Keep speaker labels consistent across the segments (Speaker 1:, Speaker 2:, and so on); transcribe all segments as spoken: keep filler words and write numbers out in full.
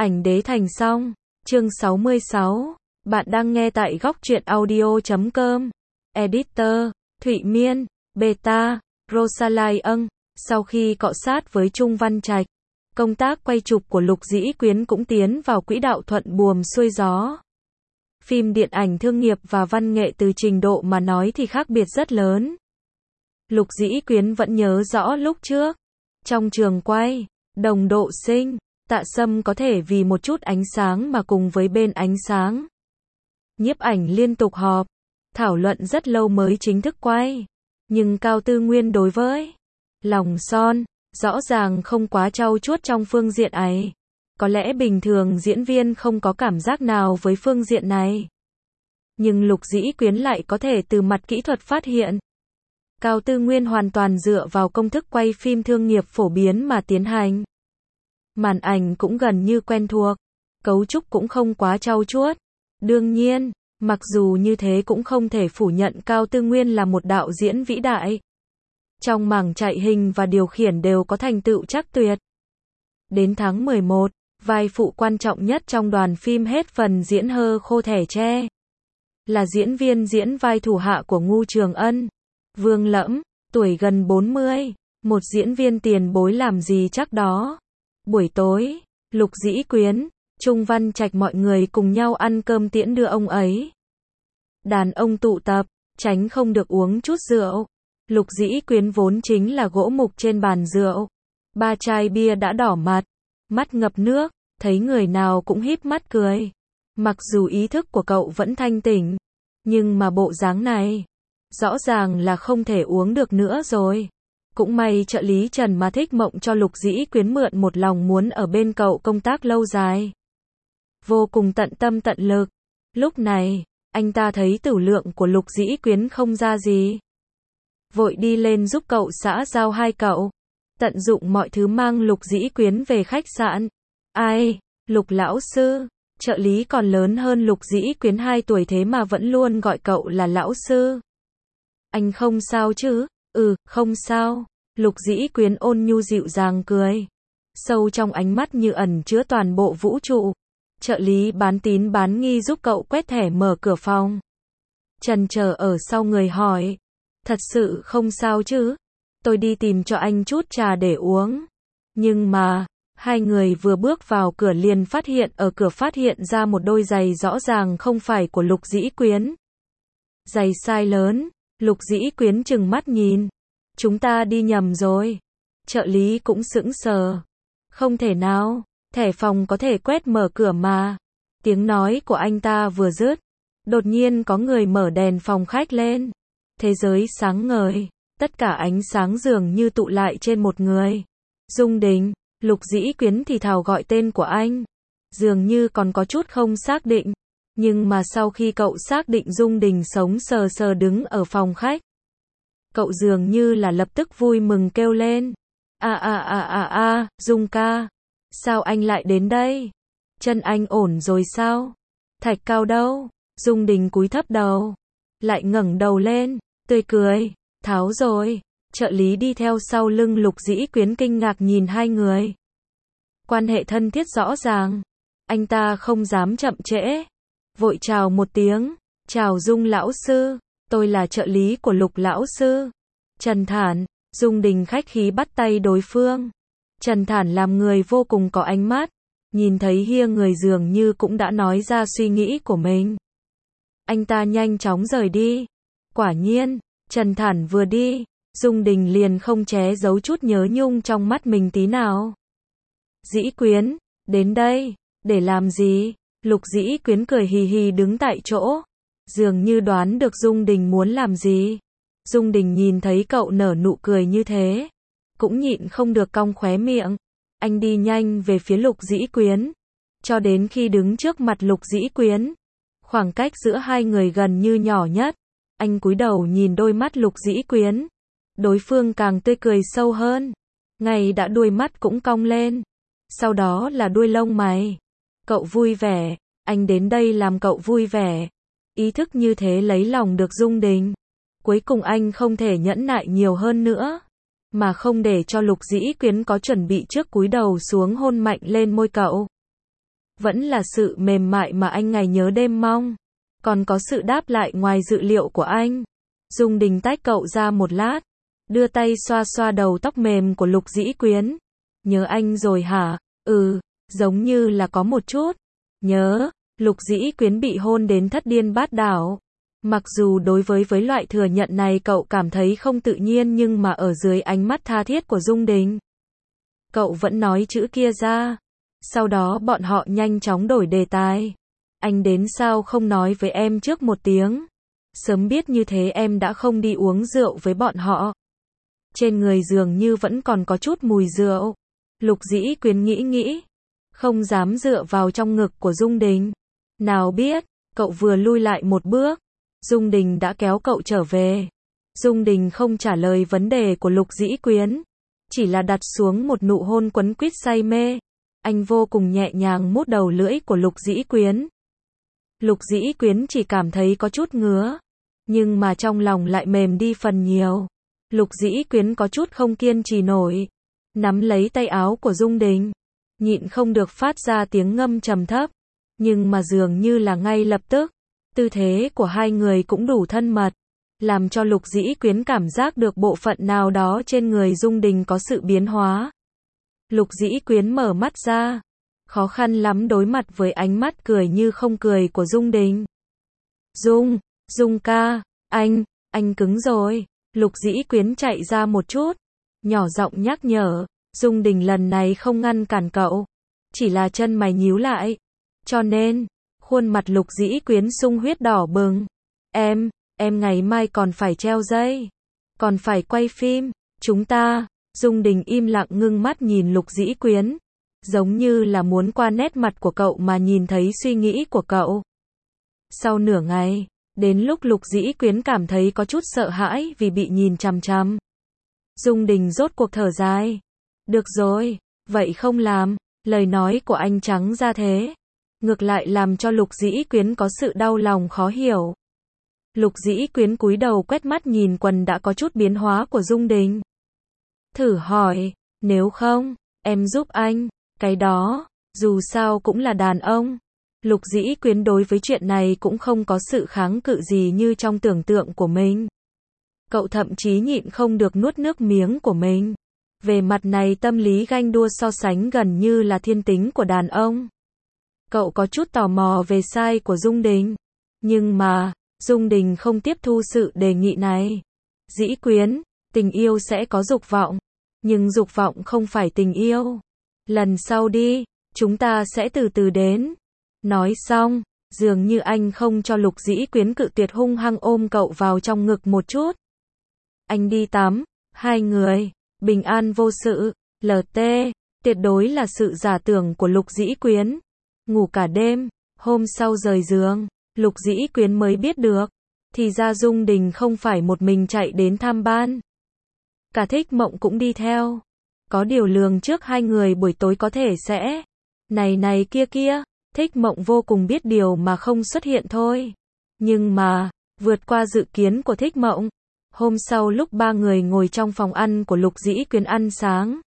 Speaker 1: Ảnh đế thành xong. Chương sáu mươi sáu. Bạn đang nghe tại góc truyện audio chấm com. Editor, Thụy Miên, Beta, Rosalie âng. Sau khi cọ sát với Trung Văn Trạch, công tác quay chụp của Lục Dĩ Quyến cũng tiến vào quỹ đạo thuận buồm xuôi gió. Phim điện ảnh thương nghiệp và văn nghệ từ trình độ mà nói thì khác biệt rất lớn. Lục Dĩ Quyến vẫn nhớ rõ lúc trước, trong trường quay, đồng độ sinh, Tạ Sâm có thể vì một chút ánh sáng mà cùng với bên ánh sáng. Nhiếp ảnh liên tục họp, thảo luận rất lâu mới chính thức quay. Nhưng Cao Tư Nguyên đối với Lòng Son, rõ ràng không quá trau chuốt trong phương diện ấy. Có lẽ bình thường diễn viên không có cảm giác nào với phương diện này. Nhưng Lục Dĩ Quyến lại có thể từ mặt kỹ thuật phát hiện. Cao Tư Nguyên hoàn toàn dựa vào công thức quay phim thương nghiệp phổ biến mà tiến hành. Màn ảnh cũng gần như quen thuộc, cấu trúc cũng không quá trau chuốt. Đương nhiên, mặc dù như thế cũng không thể phủ nhận Cao Tư Nguyên là một đạo diễn vĩ đại. Trong mảng chạy hình và điều khiển đều có thành tựu chắc tuyệt. Đến tháng mười một, vai phụ quan trọng nhất trong đoàn phim hết phần diễn hơ khô thẻ tre. Là diễn viên diễn vai thủ hạ của Ngu Trường Ân, Vương Lẫm, tuổi gần bốn mươi, một diễn viên tiền bối làm gì chắc đó. Buổi tối, Lục Dĩ Quyến, Trung Văn Trạch mọi người cùng nhau ăn cơm tiễn đưa ông ấy. Đàn ông tụ tập, tránh không được uống chút rượu. Lục Dĩ Quyến vốn chính là gỗ mục trên bàn rượu. Ba chai bia đã đỏ mặt, mắt ngập nước, thấy người nào cũng híp mắt cười. Mặc dù ý thức của cậu vẫn thanh tỉnh, nhưng mà bộ dáng này, rõ ràng là không thể uống được nữa rồi. Cũng may trợ lý Trần mà thích mộng cho Lục Dĩ Quyến mượn một lòng muốn ở bên cậu công tác lâu dài. Vô cùng tận tâm tận lực. Lúc này, anh ta thấy tửu lượng của Lục Dĩ Quyến không ra gì. Vội đi lên giúp cậu xã giao hai cậu. Tận dụng mọi thứ mang Lục Dĩ Quyến về khách sạn. Ai, Lục lão sư, trợ lý còn lớn hơn Lục Dĩ Quyến hai tuổi thế mà vẫn luôn gọi cậu là lão sư. Anh không sao chứ? Ừ, không sao. Lục Dĩ Quyến ôn nhu dịu dàng cười. Sâu trong ánh mắt như ẩn chứa toàn bộ vũ trụ. Trợ lý bán tín bán nghi giúp cậu quét thẻ mở cửa phòng. Trần chờ ở sau người hỏi. Thật sự không sao chứ? Tôi đi tìm cho anh chút trà để uống. Nhưng mà, hai người vừa bước vào cửa liền phát hiện ở cửa phát hiện ra một đôi giày rõ ràng không phải của Lục Dĩ Quyến. Giày size lớn, Lục Dĩ Quyến trừng mắt nhìn. Chúng ta đi nhầm rồi. Trợ lý cũng sững sờ. Không thể nào, thẻ phòng có thể quét mở cửa mà. Tiếng nói của anh ta vừa dứt, đột nhiên có người mở đèn phòng khách lên. Thế giới sáng ngời, tất cả ánh sáng dường như tụ lại trên một người. Dung Đình. Lục Dĩ Quyến thì thào gọi tên của anh. Dường như còn có chút không xác định. Nhưng mà sau khi cậu xác định Dung Đình sống sờ sờ đứng ở phòng khách, cậu dường như là lập tức vui mừng kêu lên. À à à à à, Dung ca. Sao anh lại đến đây? Chân anh ổn rồi sao? Thạch Cao đâu? Dung Đình cúi thấp đầu. Lại ngẩng đầu lên, tươi cười. Tháo rồi. Trợ lý đi theo sau lưng Lục Dĩ Quyến kinh ngạc nhìn hai người. Quan hệ thân thiết rõ ràng. Anh ta không dám chậm trễ. Vội chào một tiếng. Chào Dung lão sư. Tôi là trợ lý của Lục lão sư. Trần Thản. Dung Đình khách khí bắt tay đối phương. Trần Thản làm người vô cùng có ánh mắt. Nhìn thấy hia người dường như cũng đã nói ra suy nghĩ của mình. Anh ta nhanh chóng rời đi. Quả nhiên, Trần Thản vừa đi, Dung Đình liền không che giấu chút nhớ nhung trong mắt mình tí nào. Dĩ Quyến, đến đây, để làm gì? Lục Dĩ Quyến cười hì hì đứng tại chỗ. Dường như đoán được Dung Đình muốn làm gì. Dung Đình nhìn thấy cậu nở nụ cười như thế, cũng nhịn không được cong khóe miệng. Anh đi nhanh về phía Lục Dĩ Quyến. Cho đến khi đứng trước mặt Lục Dĩ Quyến, khoảng cách giữa hai người gần như nhỏ nhất. Anh cúi đầu nhìn đôi mắt Lục Dĩ Quyến. Đối phương càng tươi cười sâu hơn. Ngay đã đuôi mắt cũng cong lên. Sau đó là đuôi lông mày. Cậu vui vẻ. Anh đến đây làm cậu vui vẻ. Ý thức như thế lấy lòng được Dung Đình. Cuối cùng anh không thể nhẫn nại nhiều hơn nữa. Mà không để cho Lục Dĩ Quyến có chuẩn bị trước cúi đầu xuống hôn mạnh lên môi cậu. Vẫn là sự mềm mại mà anh ngày nhớ đêm mong. Còn có sự đáp lại ngoài dự liệu của anh. Dung Đình tách cậu ra một lát, đưa tay xoa xoa đầu tóc mềm của Lục Dĩ Quyến. Nhớ anh rồi hả? Ừ, giống như là có một chút. Nhớ, Lục Dĩ Quyến bị hôn đến thất điên bát đảo. Mặc dù đối với với loại thừa nhận này cậu cảm thấy không tự nhiên, nhưng mà ở dưới ánh mắt tha thiết của Dung Đình, cậu vẫn nói chữ kia ra. Sau đó bọn họ nhanh chóng đổi đề tài. Anh đến sao không nói với em trước một tiếng? Sớm biết như thế em đã không đi uống rượu với bọn họ. Trên người dường như vẫn còn có chút mùi rượu. Lục Dĩ Quyến nghĩ nghĩ, không dám dựa vào trong ngực của Dung Đình. Nào biết, cậu vừa lui lại một bước, Dung Đình đã kéo cậu trở về. Dung Đình không trả lời vấn đề của Lục Dĩ Quyến, chỉ là đặt xuống một nụ hôn quấn quýt say mê. Anh vô cùng nhẹ nhàng mút đầu lưỡi của Lục Dĩ Quyến. Lục Dĩ Quyến chỉ cảm thấy có chút ngứa, nhưng mà trong lòng lại mềm đi phần nhiều. Lục Dĩ Quyến có chút không kiên trì nổi, nắm lấy tay áo của Dung Đình, nhịn không được phát ra tiếng ngâm trầm thấp. Nhưng mà dường như là ngay lập tức, tư thế của hai người cũng đủ thân mật, làm cho Lục Dĩ Quyến cảm giác được bộ phận nào đó trên người Dung Đình có sự biến hóa. Lục Dĩ Quyến mở mắt ra, khó khăn lắm đối mặt với ánh mắt cười như không cười của Dung Đình. Dung, Dung ca, anh, anh cứng rồi. Lục Dĩ Quyến chạy ra một chút, nhỏ giọng nhắc nhở. Dung Đình lần này không ngăn cản cậu, chỉ là chân mày nhíu lại. Cho nên, khuôn mặt Lục Dĩ Quyến sung huyết đỏ bừng. Em, em ngày mai còn phải treo dây, còn phải quay phim, chúng ta. Dung Đình im lặng ngưng mắt nhìn Lục Dĩ Quyến, giống như là muốn qua nét mặt của cậu mà nhìn thấy suy nghĩ của cậu. Sau nửa ngày, đến lúc Lục Dĩ Quyến cảm thấy có chút sợ hãi vì bị nhìn chằm chằm, Dung Đình rốt cuộc thở dài. Được rồi, vậy không làm. Lời nói của anh trắng ra thế, ngược lại làm cho Lục Dĩ Quyến có sự đau lòng khó hiểu. Lục Dĩ Quyến cúi đầu quét mắt nhìn quần đã có chút biến hóa của Dung Đình. Thử hỏi, nếu không, em giúp anh, cái đó, dù sao cũng là đàn ông. Lục Dĩ Quyến đối với chuyện này cũng không có sự kháng cự gì như trong tưởng tượng của mình. Cậu thậm chí nhịn không được nuốt nước miếng của mình. Về mặt này tâm lý ganh đua so sánh gần như là thiên tính của đàn ông. Cậu có chút tò mò về sai của Dung Đình. Nhưng mà, Dung Đình không tiếp thu sự đề nghị này. Dĩ Quyến, tình yêu sẽ có dục vọng, nhưng dục vọng không phải tình yêu. Lần sau đi, chúng ta sẽ từ từ đến. Nói xong, dường như anh không cho Lục Dĩ Quyến cự tuyệt, hung hăng ôm cậu vào trong ngực một chút. Anh đi tắm, hai người bình an vô sự. lờ tê, tuyệt đối là sự giả tưởng của Lục Dĩ Quyến. Ngủ cả đêm, hôm sau rời giường, Lục Dĩ Quyến mới biết được, thì ra Dung Đình không phải một mình chạy đến tham ban. Cả Thích Mộng cũng đi theo. Có điều lường trước hai người buổi tối có thể sẽ này này kia kia, Thích Mộng vô cùng biết điều mà không xuất hiện thôi. Nhưng mà, vượt qua dự kiến của Thích Mộng, hôm sau lúc ba người ngồi trong phòng ăn của Lục Dĩ Quyến ăn sáng,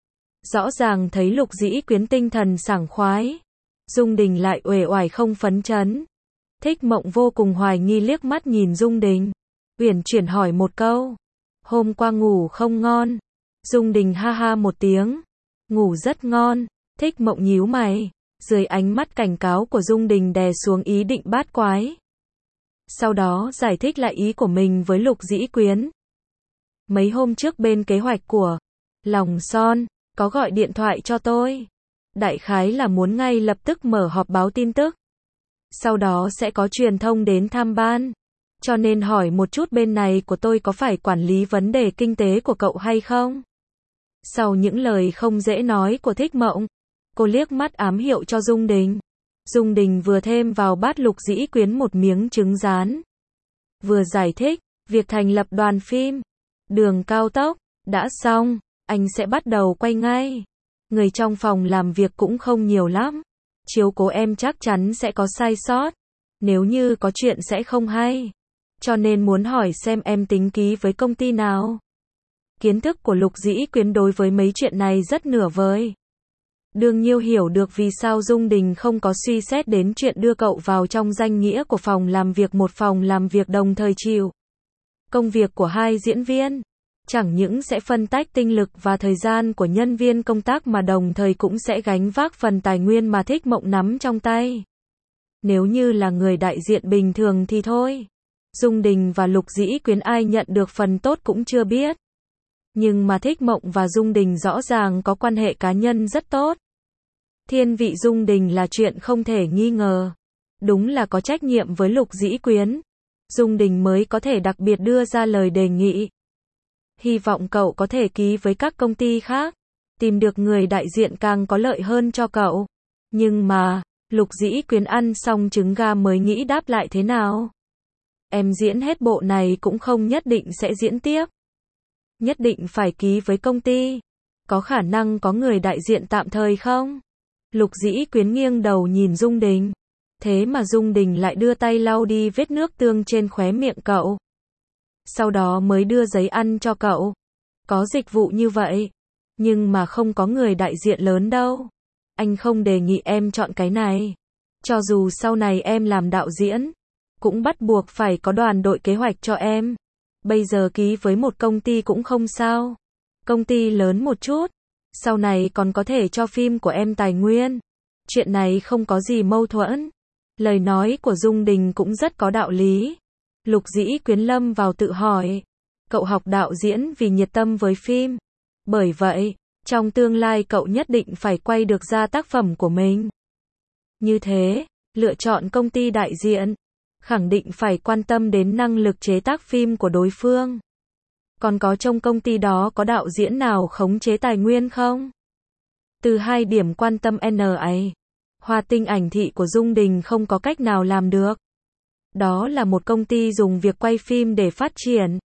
Speaker 1: rõ ràng thấy Lục Dĩ Quyến tinh thần sảng khoái, Dung Đình lại uể oải không phấn chấn. Thích Mộng vô cùng hoài nghi liếc mắt nhìn Dung Đình, uyển chuyển hỏi một câu, hôm qua ngủ không ngon? Dung Đình ha ha một tiếng, ngủ rất ngon. Thích Mộng nhíu mày, dưới ánh mắt cảnh cáo của Dung Đình đè xuống ý định bát quái. Sau đó giải thích lại ý của mình với Lục Dĩ Quyến. Mấy hôm trước bên kế hoạch của Lòng Son có gọi điện thoại cho tôi. Đại khái là muốn ngay lập tức mở họp báo tin tức. Sau đó sẽ có truyền thông đến tham ban. Cho nên hỏi một chút bên này của tôi có phải quản lý vấn đề kinh tế của cậu hay không? Sau những lời không dễ nói của Thích Mộng, cô liếc mắt ám hiệu cho Dung Đình. Dung Đình vừa thêm vào bát Lục Dĩ Quyến một miếng trứng rán, vừa giải thích, việc thành lập đoàn phim, đường cao tốc, đã xong, anh sẽ bắt đầu quay ngay. Người trong phòng làm việc cũng không nhiều lắm. Chiếu cố em chắc chắn sẽ có sai sót. Nếu như có chuyện sẽ không hay. Cho nên muốn hỏi xem em tính ký với công ty nào. Kiến thức của Lục Dĩ Quyến đối với mấy chuyện này rất nửa vời. Đường Nhiêu hiểu được vì sao Dung Đình không có suy xét đến chuyện đưa cậu vào trong danh nghĩa của phòng làm việc một phòng làm việc đồng thời chịu công việc của hai diễn viên. Chẳng những sẽ phân tách tinh lực và thời gian của nhân viên công tác mà đồng thời cũng sẽ gánh vác phần tài nguyên mà Thích Mộng nắm trong tay. Nếu như là người đại diện bình thường thì thôi. Dung Đình và Lục Dĩ Quyến ai nhận được phần tốt cũng chưa biết. Nhưng mà Thích Mộng và Dung Đình rõ ràng có quan hệ cá nhân rất tốt. Thiên vị Dung Đình là chuyện không thể nghi ngờ. Đúng là có trách nhiệm với Lục Dĩ Quyến. Dung Đình mới có thể đặc biệt đưa ra lời đề nghị. Hy vọng cậu có thể ký với các công ty khác. Tìm được người đại diện càng có lợi hơn cho cậu. Nhưng mà, Lục Dĩ Quyến ăn xong trứng gà mới nghĩ đáp lại thế nào. Em diễn hết bộ này cũng không nhất định sẽ diễn tiếp. Nhất định phải ký với công ty. Có khả năng có người đại diện tạm thời không? Lục Dĩ Quyến nghiêng đầu nhìn Dung Đình. Thế mà Dung Đình lại đưa tay lau đi vết nước tương trên khóe miệng cậu. Sau đó mới đưa giấy ăn cho cậu. Có dịch vụ như vậy. Nhưng mà không có người đại diện lớn đâu. Anh không đề nghị em chọn cái này. Cho dù sau này em làm đạo diễn, cũng bắt buộc phải có đoàn đội kế hoạch cho em. Bây giờ ký với một công ty cũng không sao. Công ty lớn một chút. Sau này còn có thể cho phim của em tài nguyên. Chuyện này không có gì mâu thuẫn. Lời nói của Dung Đình cũng rất có đạo lý. Lục Dĩ Quyến lâm vào tự hỏi. Cậu học đạo diễn vì nhiệt tâm với phim. Bởi vậy, trong tương lai cậu nhất định phải quay được ra tác phẩm của mình. Như thế, lựa chọn công ty đại diện, khẳng định phải quan tâm đến năng lực chế tác phim của đối phương. Còn có trong công ty đó có đạo diễn nào khống chế tài nguyên không? Từ hai điểm quan tâm N ấy, Hoa Tinh ảnh thị của Dung Đình không có cách nào làm được. Đó là một công ty dùng việc quay phim để phát triển.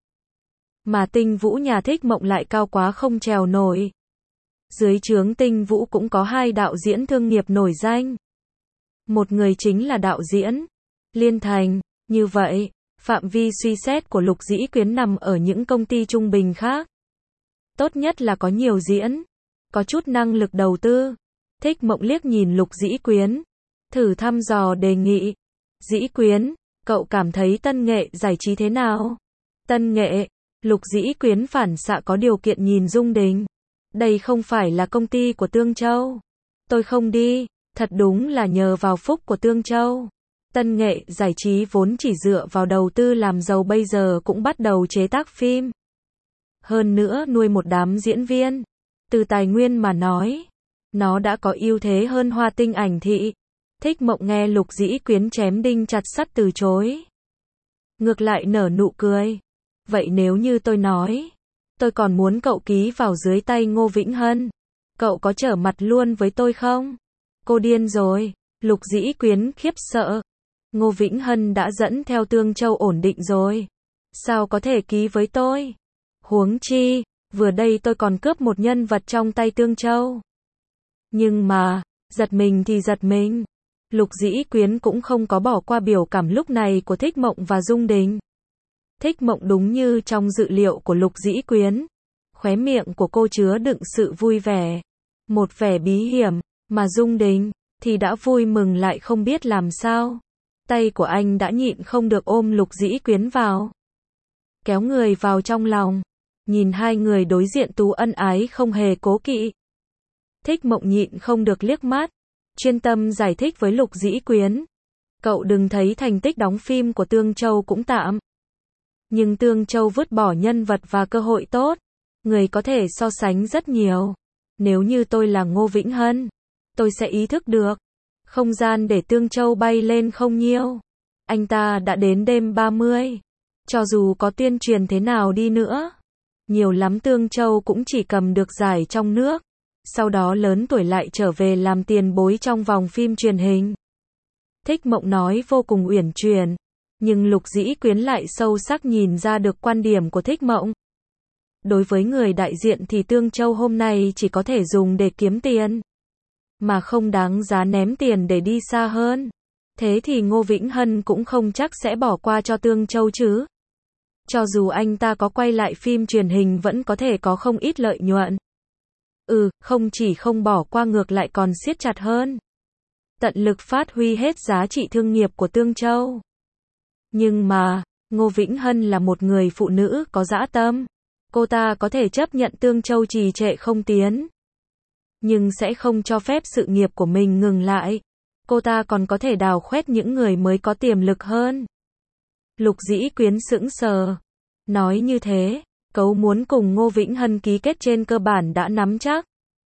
Speaker 1: Mà Tinh Vũ nhà Thích Mộng lại cao quá không trèo nổi. Dưới trướng Tinh Vũ cũng có hai đạo diễn thương nghiệp nổi danh. Một người chính là đạo diễn Liên Thành. Như vậy, phạm vi suy xét của Lục Dĩ Quyến nằm ở những công ty trung bình khác. Tốt nhất là có nhiều diễn, có chút năng lực đầu tư. Thích Mộng liếc nhìn Lục Dĩ Quyến, thử thăm dò đề nghị. Dĩ Quyến, cậu cảm thấy Tân Nghệ giải trí thế nào? Tân Nghệ, Lục Dĩ Quyến phản xạ có điều kiện nhìn Dung Đình. Đây không phải là công ty của Tương Châu. Tôi không đi, thật đúng là nhờ vào phúc của Tương Châu. Tân Nghệ giải trí vốn chỉ dựa vào đầu tư làm giàu bây giờ cũng bắt đầu chế tác phim. Hơn nữa nuôi một đám diễn viên. Từ tài nguyên mà nói, nó đã có ưu thế hơn Hoa Tinh ảnh thị. Thích Mộng nghe Lục Dĩ Quyến chém đinh chặt sắt từ chối. Ngược lại nở nụ cười. Vậy nếu như tôi nói, tôi còn muốn cậu ký vào dưới tay Ngô Vĩnh Hân, cậu có trở mặt luôn với tôi không? Cô điên rồi. Lục Dĩ Quyến khiếp sợ. Ngô Vĩnh Hân đã dẫn theo Tương Châu ổn định rồi. Sao có thể ký với tôi? Huống chi, vừa đây tôi còn cướp một nhân vật trong tay Tương Châu. Nhưng mà, giật mình thì giật mình. Lục Dĩ Quyến cũng không có bỏ qua biểu cảm lúc này của Thích Mộng và Dung Đình. Thích Mộng đúng như trong dự liệu của Lục Dĩ Quyến. Khóe miệng của cô chứa đựng sự vui vẻ. Một vẻ bí hiểm, mà Dung Đình thì đã vui mừng lại không biết làm sao. Tay của anh đã nhịn không được ôm Lục Dĩ Quyến vào. Kéo người vào trong lòng. Nhìn hai người đối diện tú ân ái không hề cố kỵ. Thích Mộng nhịn không được liếc mắt. Chuyên tâm giải thích với Lục Dĩ Quyến. Cậu đừng thấy thành tích đóng phim của Tương Châu cũng tạm. Nhưng Tương Châu vứt bỏ nhân vật và cơ hội tốt. Người có thể so sánh rất nhiều. Nếu như tôi là Ngô Vĩnh Hân, tôi sẽ ý thức được. Không gian để Tương Châu bay lên không nhiêu. Anh ta đã đến đêm ba mươi. Cho dù có tuyên truyền thế nào đi nữa, nhiều lắm Tương Châu cũng chỉ cầm được giải trong nước. Sau đó lớn tuổi lại trở về làm tiền bối trong vòng phim truyền hình. Thích Mộng nói vô cùng uyển chuyển. Nhưng Lục Dĩ Quyến lại sâu sắc nhìn ra được quan điểm của Thích Mộng. Đối với người đại diện thì Tương Châu hôm nay chỉ có thể dùng để kiếm tiền. Mà không đáng giá ném tiền để đi xa hơn. Thế thì Ngô Vĩnh Hân cũng không chắc sẽ bỏ qua cho Tương Châu chứ. Cho dù anh ta có quay lại phim truyền hình vẫn có thể có không ít lợi nhuận. Ừ, không chỉ không bỏ qua ngược lại còn siết chặt hơn. Tận lực phát huy hết giá trị thương nghiệp của Tương Châu. Nhưng mà, Ngô Vĩnh Hân là một người phụ nữ có dã tâm. Cô ta có thể chấp nhận Tương Châu trì trệ không tiến, nhưng sẽ không cho phép sự nghiệp của mình ngừng lại. Cô ta còn có thể đào khoét những người mới có tiềm lực hơn. Lục Dĩ Quyến sững sờ. Nói như thế, cậu muốn cùng Ngô Vĩnh Hân ký kết trên cơ bản đã nắm chắc.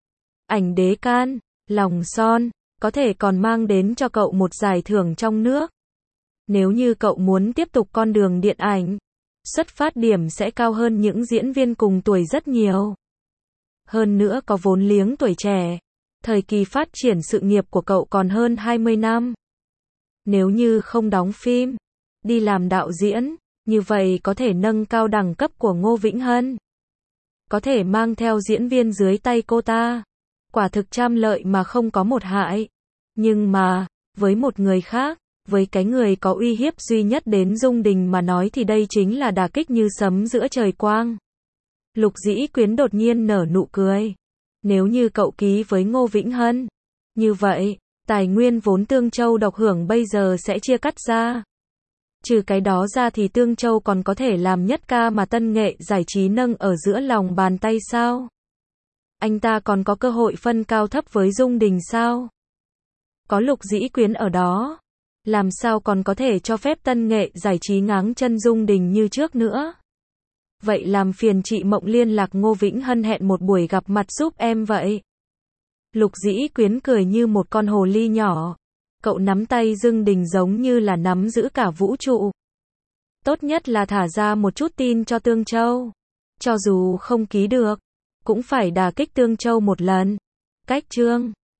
Speaker 1: Ảnh đế can, lòng son, có thể còn mang đến cho cậu một giải thưởng trong nước. Nếu như cậu muốn tiếp tục con đường điện ảnh, xuất phát điểm sẽ cao hơn những diễn viên cùng tuổi rất nhiều. Hơn nữa có vốn liếng tuổi trẻ. Thời kỳ phát triển sự nghiệp của cậu còn hơn hai mươi năm. Nếu như không đóng phim, đi làm đạo diễn, như vậy có thể nâng cao đẳng cấp của Ngô Vĩnh Hân. Có thể mang theo diễn viên dưới tay cô ta. Quả thực trăm lợi mà không có một hại. Nhưng mà, với một người khác, với cái người có uy hiếp duy nhất đến Dung Đình mà nói thì đây chính là đả kích như sấm giữa trời quang. Lục Dĩ Quyến đột nhiên nở nụ cười. Nếu như cậu ký với Ngô Vĩnh Hân, như vậy, tài nguyên vốn Tương Châu độc hưởng bây giờ sẽ chia cắt ra. Trừ cái đó ra thì Tương Châu còn có thể làm nhất ca mà tân nghệ giải trí nâng ở giữa lòng bàn tay sao? Anh ta còn có cơ hội phân cao thấp với Dung Đình sao? Có Lục Dĩ Quyến ở đó, làm sao còn có thể cho phép tân nghệ giải trí ngáng chân Dung Đình như trước nữa? Vậy làm phiền chị Mộng liên lạc Ngô Vĩnh Hân hẹn một buổi gặp mặt giúp em vậy. Lục Dĩ Quyến cười như một con hồ ly nhỏ. Cậu nắm tay Dung Đình giống như là nắm giữ cả vũ trụ. Tốt nhất là thả ra một chút tin cho Tương Châu. Cho dù không ký được, cũng phải đả kích Tương Châu một lần. Cách chương